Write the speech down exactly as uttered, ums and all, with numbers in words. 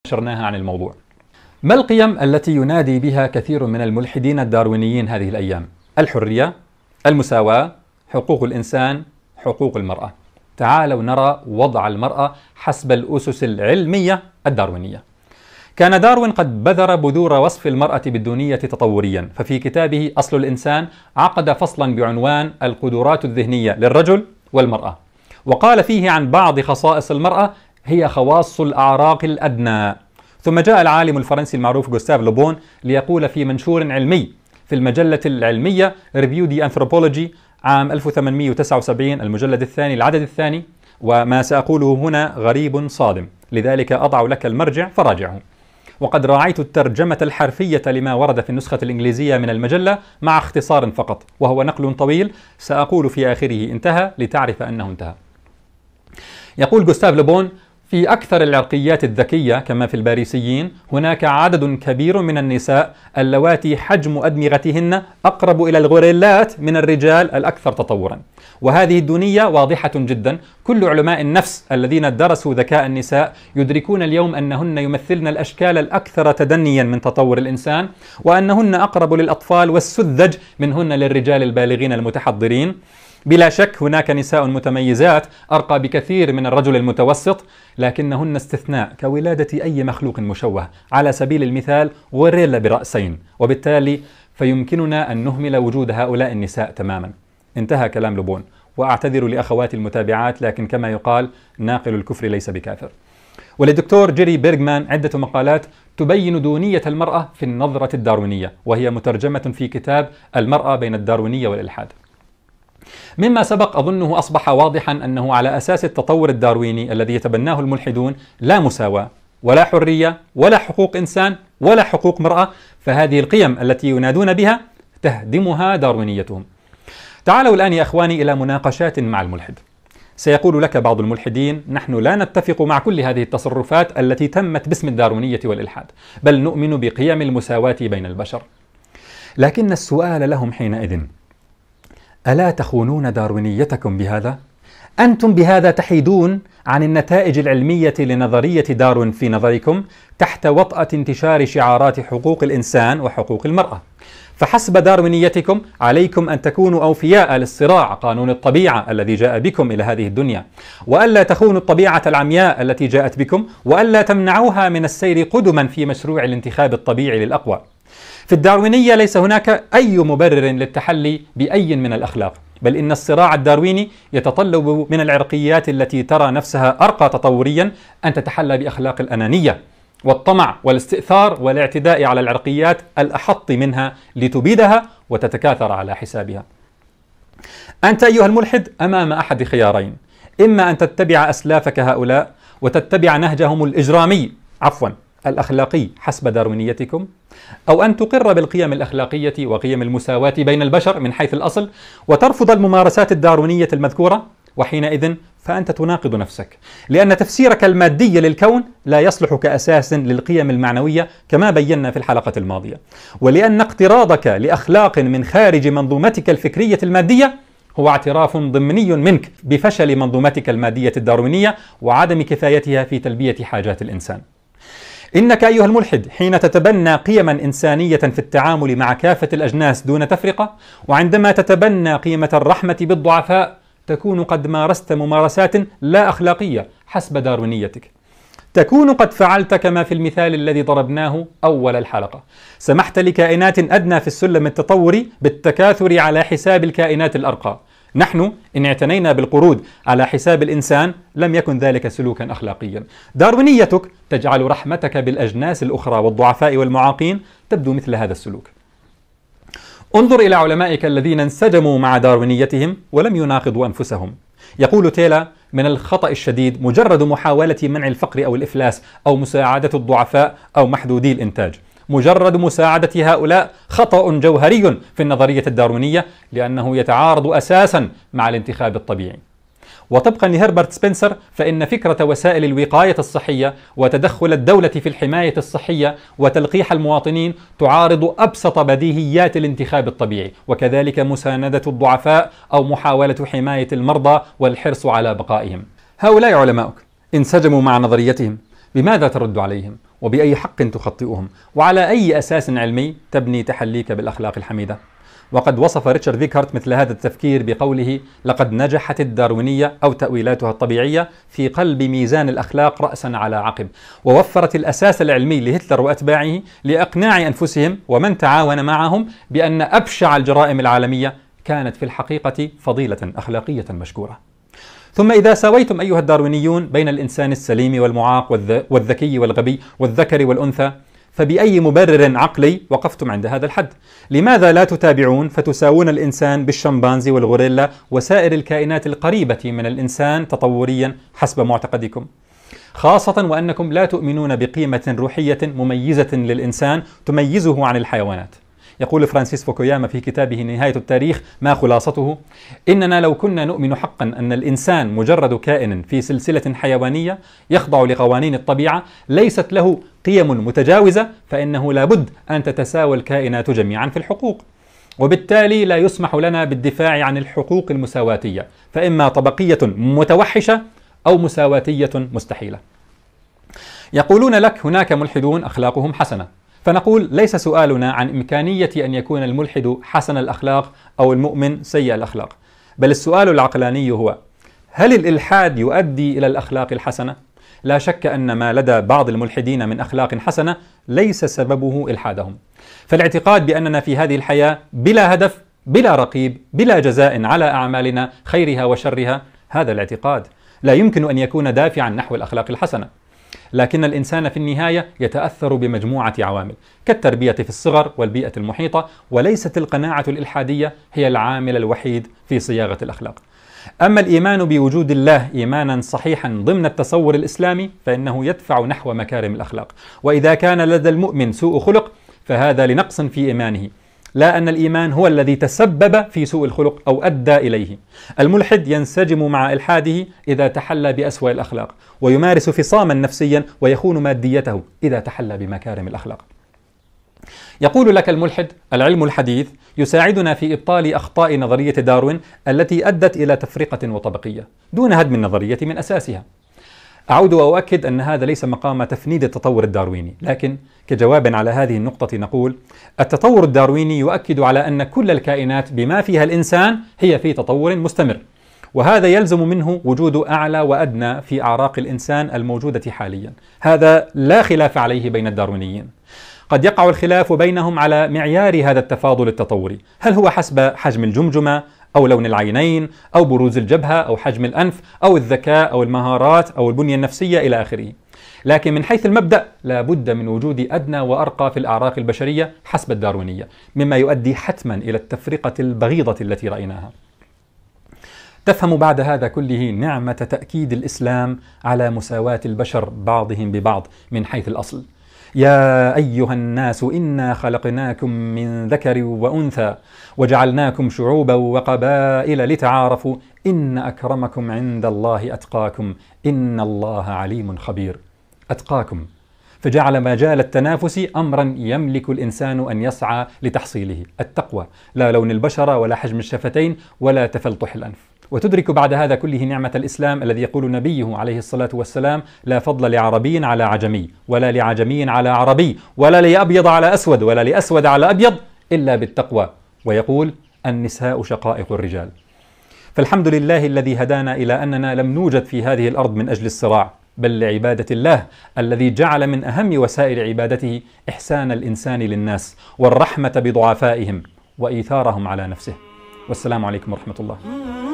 نشرناها عن الموضوع. ما القيم التي ينادي بها كثير من الملحدين الداروينيين هذه الأيام؟ الحرية، المساواة، حقوق الإنسان، حقوق المرأة. تعالوا نرى وضع المرأة حسب الأسس العلمية الداروينية. كان داروين قد بذر بذور وصف المرأة بالدونية تطوريا، ففي كتابه أصل الإنسان عقد فصلا بعنوان القدرات الذهنية للرجل والمرأة، وقال فيه عن بعض خصائص المرأة هي خواص الأعراق الأدنى. ثم جاء العالم الفرنسي المعروف غوستاف لوبون ليقول في منشور علمي في المجلة العلمية ريفيو دي أنثروبولوجي عام ألف وثمانمئة وتسعة وسبعين المجلد الثاني العدد الثاني، وما سأقوله هنا غريب صادم، لذلك أضع لك المرجع فراجعه. وقد راعيت الترجمة الحرفية لما ورد في النسخة الإنجليزية من المجلة مع اختصار فقط، وهو نقل طويل سأقول في آخره انتهى لتعرف أنه انتهى. يقول غوستاف لوبون: في أكثر العرقيات الذكية كما في الباريسيين هناك عدد كبير من النساء اللواتي حجم أدمغتهن أقرب إلى الغوريلات من الرجال الأكثر تطورا، وهذه الدونية واضحة جدا. كل علماء النفس الذين درسوا ذكاء النساء يدركون اليوم أنهن يمثلن الأشكال الأكثر تدنيا من تطور الإنسان، وأنهن أقرب للأطفال والسذج منهن للرجال البالغين المتحضرين. بلا شك هناك نساء متميزات أرقى بكثير من الرجل المتوسط، لكنهن استثناء كولادة أي مخلوق مشوه، على سبيل المثال غوريلا برأسين، وبالتالي فيمكننا أن نهمل وجود هؤلاء النساء تماما. انتهى كلام لوبون، وأعتذر لأخواتي المتابعات، لكن كما يقال ناقل الكفر ليس بكافر. وللدكتور جيري بيرغمان عدة مقالات تبين دونية المرأة في النظرة الداروينية، وهي مترجمة في كتاب المرأة بين الداروينية والإلحاد. مما سبق أظنه أصبح واضحا أنه على أساس التطور الدارويني الذي يتبناه الملحدون لا مساواة ولا حرية ولا حقوق إنسان ولا حقوق مرأة، فهذه القيم التي ينادون بها تهدمها داروينيتهم. تعالوا الآن يا أخواني إلى مناقشات مع الملحد. سيقول لك بعض الملحدين: نحن لا نتفق مع كل هذه التصرفات التي تمت باسم الداروينية والإلحاد، بل نؤمن بقيم المساواة بين البشر. لكن السؤال لهم حينئذ: ألا تخونون داروينيتكم بهذا؟ أنتم بهذا تحيدون عن النتائج العلمية لنظرية داروين في نظركم تحت وطأة انتشار شعارات حقوق الإنسان وحقوق المرأة. فحسب داروينيتكم عليكم أن تكونوا أوفياء للصراع قانون الطبيعة الذي جاء بكم إلى هذه الدنيا، وألا تخونوا الطبيعة العمياء التي جاءت بكم، وألا تمنعوها من السير قدما في مشروع الانتخاب الطبيعي للأقوى. في الداروينية ليس هناك أي مبرر للتحلي بأي من الأخلاق، بل إن الصراع الدارويني يتطلب من العرقيات التي ترى نفسها أرقى تطوريا أن تتحلى بأخلاق الأنانية والطمع والاستئثار والاعتداء على العرقيات الأحط منها لتبيدها وتتكاثر على حسابها. أنت أيها الملحد أمام أحد خيارين: إما أن تتبع أسلافك هؤلاء وتتبع نهجهم الإجرامي عفوا الأخلاقي حسب داروينيتكم، أو أن تقر بالقيم الأخلاقية وقيم المساواة بين البشر من حيث الأصل وترفض الممارسات الداروينية المذكورة، وحينئذ فأنت تناقض نفسك، لأن تفسيرك المادي للكون لا يصلح كأساس للقيم المعنوية كما بينا في الحلقة الماضية، ولأن اقتراضك لأخلاق من خارج منظومتك الفكرية المادية هو اعتراف ضمني منك بفشل منظومتك المادية الداروينية وعدم كفايتها في تلبية حاجات الإنسان. إنك أيها الملحد حين تتبنى قيما إنسانية في التعامل مع كافة الأجناس دون تفرقة، وعندما تتبنى قيمة الرحمة بالضعفاء، تكون قد مارست ممارسات لا أخلاقية حسب داروينيتك. تكون قد فعلت كما في المثال الذي ضربناه أول الحلقة، سمحت لكائنات أدنى في السلم التطوري بالتكاثر على حساب الكائنات الأرقى. نحن إن اعتنينا بالقرود على حساب الإنسان لم يكن ذلك سلوكا أخلاقيا. داروينيتك تجعل رحمتك بالأجناس الأخرى والضعفاء والمعاقين تبدو مثل هذا السلوك. انظر إلى علمائك الذين انسجموا مع داروينيتهم ولم يناقضوا أنفسهم. يقول تيلا: من الخطأ الشديد مجرد محاولة منع الفقر أو الإفلاس أو مساعدة الضعفاء أو محدودي الإنتاج. مجرد مساعدة هؤلاء خطأ جوهري في النظرية الداروينية، لأنه يتعارض أساسا مع الانتخاب الطبيعي. وطبقا لهربرت سبنسر فإن فكرة وسائل الوقاية الصحية وتدخل الدولة في الحماية الصحية وتلقيح المواطنين تعارض أبسط بديهيات الانتخاب الطبيعي، وكذلك مساندة الضعفاء أو محاولة حماية المرضى والحرص على بقائهم. هؤلاء علماؤك انسجموا مع نظريتهم، بماذا ترد عليهم؟ وبأي حق تخطئهم؟ وعلى أي أساس علمي تبني تحليك بالأخلاق الحميدة؟ وقد وصف ريتشارد فيكهارت مثل هذا التفكير بقوله: لقد نجحت الداروينية أو تأويلاتها الطبيعية في قلب ميزان الأخلاق رأسا على عقب، ووفرت الأساس العلمي لهتلر وأتباعه لإقناع أنفسهم ومن تعاون معهم بأن أبشع الجرائم العالمية كانت في الحقيقة فضيلة أخلاقية مشكورة. ثم إذا ساويتم أيها الداروينيون بين الإنسان السليم والمعاق والذكي والغبي والذكر والأنثى، فبأي مبرر عقلي وقفتم عند هذا الحد؟ لماذا لا تتابعون فتساوون الإنسان بالشمبانزي والغوريلا وسائر الكائنات القريبة من الإنسان تطوريا حسب معتقدكم؟ خاصة وأنكم لا تؤمنون بقيمة روحية مميزة للإنسان تميزه عن الحيوانات. يقول فرانسيس فوكوياما في كتابه نهاية التاريخ ما خلاصته: إننا لو كنا نؤمن حقا أن الإنسان مجرد كائن في سلسلة حيوانية يخضع لقوانين الطبيعة ليست له قيم متجاوزة، فإنه لابد أن تتساوى الكائنات جميعا في الحقوق، وبالتالي لا يسمح لنا بالدفاع عن الحقوق المساواتية، فإما طبقية متوحشة أو مساواتية مستحيلة. يقولون لك هناك ملحدون أخلاقهم حسنة، فنقول ليس سؤالنا عن إمكانية أن يكون الملحد حسن الأخلاق أو المؤمن سيء الأخلاق، بل السؤال العقلاني هو: هل الإلحاد يؤدي إلى الأخلاق الحسنة؟ لا شك أن ما لدى بعض الملحدين من أخلاق حسنة ليس سببه إلحادهم، فالاعتقاد بأننا في هذه الحياة بلا هدف بلا رقيب بلا جزاء على أعمالنا خيرها وشرها، هذا الاعتقاد لا يمكن أن يكون دافعا نحو الأخلاق الحسنة. لكن الإنسان في النهاية يتأثر بمجموعة عوامل كالتربية في الصغر والبيئة المحيطة، وليست القناعة الإلحادية هي العامل الوحيد في صياغة الأخلاق. أما الإيمان بوجود الله إيمانا صحيحا ضمن التصور الإسلامي فإنه يدفع نحو مكارم الأخلاق، وإذا كان لدى المؤمن سوء خلق فهذا لنقص في إيمانه، لا أن الإيمان هو الذي تسبب في سوء الخلق أو أدى إليه. الملحد ينسجم مع إلحاده إذا تحلى بأسوأ الأخلاق، ويمارس فصاما نفسيا ويخون ماديته إذا تحلى بمكارم الأخلاق. يقول لك الملحد: العلم الحديث يساعدنا في إبطال أخطاء نظرية داروين التي أدت إلى تفرقة وطبقية دون هدم النظرية من أساسها. أعود وأؤكد أن هذا ليس مقام تفنيد التطور الدارويني، لكن كجواب على هذه النقطة نقول: التطور الدارويني يؤكد على أن كل الكائنات بما فيها الإنسان هي في تطور مستمر، وهذا يلزم منه وجود أعلى وأدنى في أعراق الإنسان الموجودة حاليا. هذا لا خلاف عليه بين الداروينيين. قد يقع الخلاف بينهم على معيار هذا التفاضل التطوري، هل هو حسب حجم الجمجمة أو لون العينين أو بروز الجبهة أو حجم الأنف أو الذكاء أو المهارات أو البنية النفسية إلى آخره. لكن من حيث المبدأ لا بد من وجود أدنى وأرقى في الأعراق البشرية حسب الداروينية، مما يؤدي حتما إلى التفرقة البغيضة التي رأيناها. تفهم بعد هذا كله نعمة تأكيد الإسلام على مساواة البشر بعضهم ببعض من حيث الأصل. يا أيها الناس إنا خلقناكم من ذكر وأنثى وجعلناكم شعوبا وقبائل لتعارفوا إن أكرمكم عند الله أتقاكم إن الله عليم خبير. أتقاكم، فجعل مجال التنافس أمرا يملك الإنسان أن يسعى لتحصيله، التقوى، لا لون البشرة ولا حجم الشفتين ولا تفلطح الأنف. وتدرك بعد هذا كله نعمة الإسلام الذي يقول نبيه عليه الصلاة والسلام: لا فضل لعربي على عجمي ولا لعجمي على عربي ولا لأبيض على أسود ولا لأسود على أبيض إلا بالتقوى، ويقول: النساء شقائق الرجال. فالحمد لله الذي هدانا إلى أننا لم نوجد في هذه الأرض من أجل الصراع، بل لعبادة الله الذي جعل من أهم وسائل عبادته إحسان الإنسان للناس والرحمة بضعفائهم وإيثارهم على نفسه. والسلام عليكم ورحمة الله.